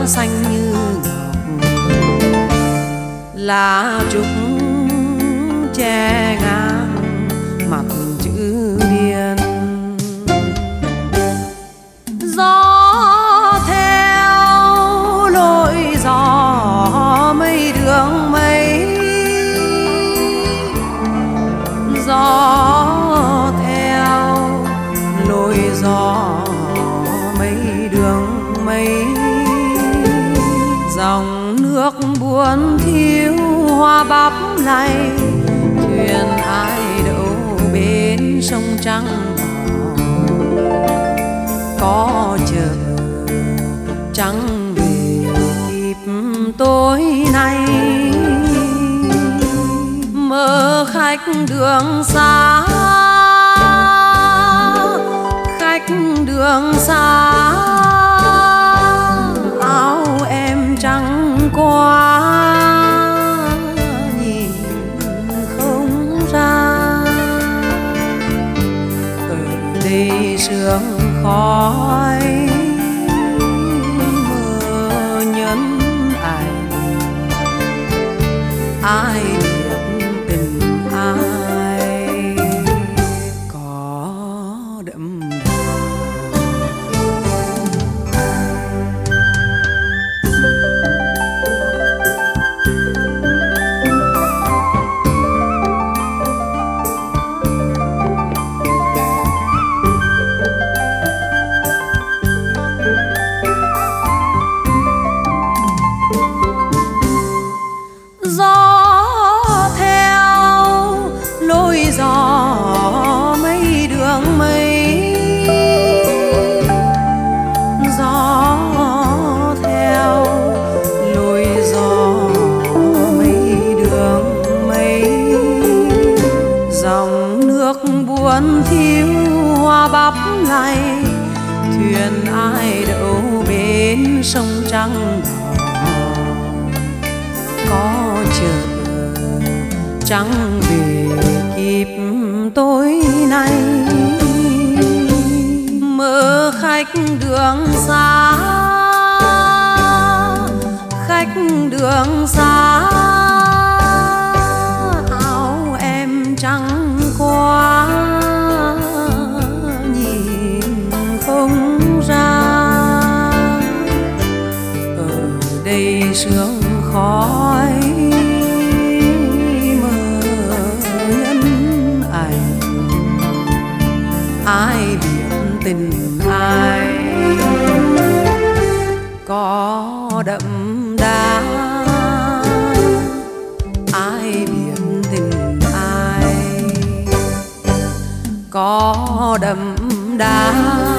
xanh như ngọc, lá trúc che ngang mặt chữ điền. Gió theo lối gió mây đường mây, gió theo lối gió mây đường mây. Dòng nước buồn thiếu hoa bắp lay, thuyền ai đậu bên sông trắng đỏ. Có chờ trắng về kịp tối nay, mơ khách đường xa, khách đường xa. Áo em trắng quá nhìn không ra, ở đây sương khói mơ nhân ảnh. Ai biết tình ai có đậm đà. Gió theo lối gió mây đường mây, gió theo lối gió mây đường mây. Dòng nước buồn thiếu hoa bắp lay, thuyền ai đậu bên sông trắng đỏ. Có chờ trắng về kịp tối nay, mơ khách đường xa, khách đường xa. Áo em trắng quá nhìn không ra, ở đây sương khói mơ nhân ảnh. Ai biết tình ai có đậm đà, ai biết tình ai có đậm đà.